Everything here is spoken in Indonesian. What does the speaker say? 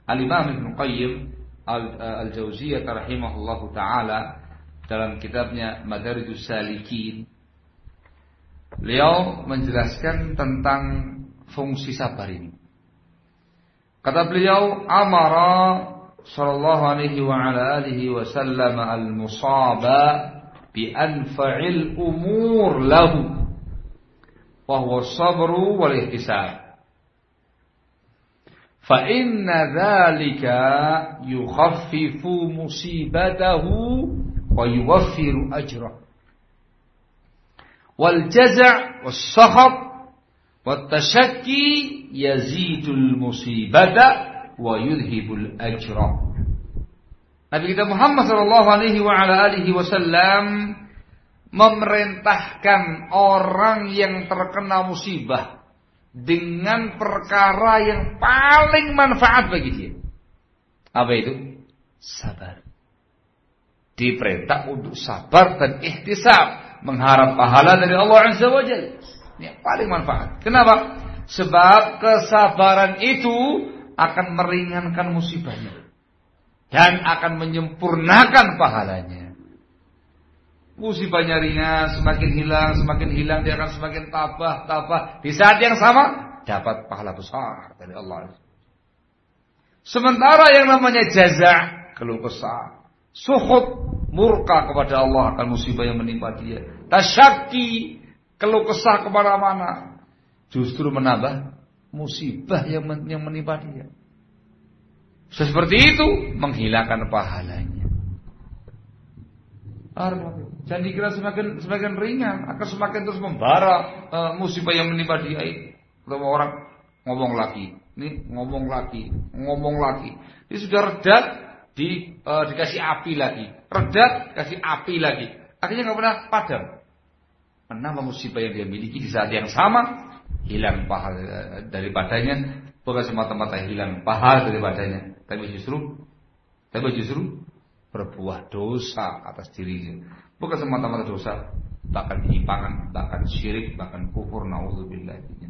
Al-Imam Ibnu Qayyim Al-Jauziyah rahimahullahu taala dalam kitabnya Madarijus Salikin, beliau menjelaskan tentang fungsi sabar ini. Kata beliau, amara sallallahu alaihi wa ala alihi wasallam al-musaba bi anfa'il umur lahu wa huwa as-sabru wal ihtisab. Fa inna dzalika yukhaffifu musibatahu wa yuwaffiru ajrah. Wal jaza' was sakhat wat tashakki yazidul musibata wa yudhibul ajra. Nabi kita Muhammad sallallahu alaihi wa ala alihi wasallam memerintahkan orang yang terkena musibah dengan perkara yang paling manfaat bagi dia. Apa itu? Sabar. Diperintah untuk sabar dan ihtisab, mengharap pahala dari Allah Azza wa Jalla. Ini yang paling manfaat. Kenapa? Sebab kesabaran itu akan meringankan musibahnya dan akan menyempurnakan pahalanya. Musibahnya ringan, semakin hilang, dia akan semakin tabah. Di saat yang sama dapat pahala besar dari Allah. Sementara yang namanya jaza', keluh kesah, sukhut, murka kepada Allah akan musibah yang menimpa dia, tasyaki, keluh kesah kemana-mana, justru menambah musibah yang menimpa dia. Seperti itu menghilangkan pahalanya. Jangan dikira semakin ringan, akan semakin terus membara musibah yang menimpa dia ini. Kalau orang ngomong lagi, ngomong lagi. Dia sudah reda, dikasih api lagi, reda, kasih api lagi. Akhirnya nggak pernah padam. Menambah musibah yang dia miliki di saat yang sama, hilang pahala daripadanya, bukan semata-mata hilang pahala daripadanya, tapi justru berbuah dosa atas dirinya. Bukan semata-mata dosa, bahkan penyimpangan, bahkan syirik, bahkan kufur, naudzubillah.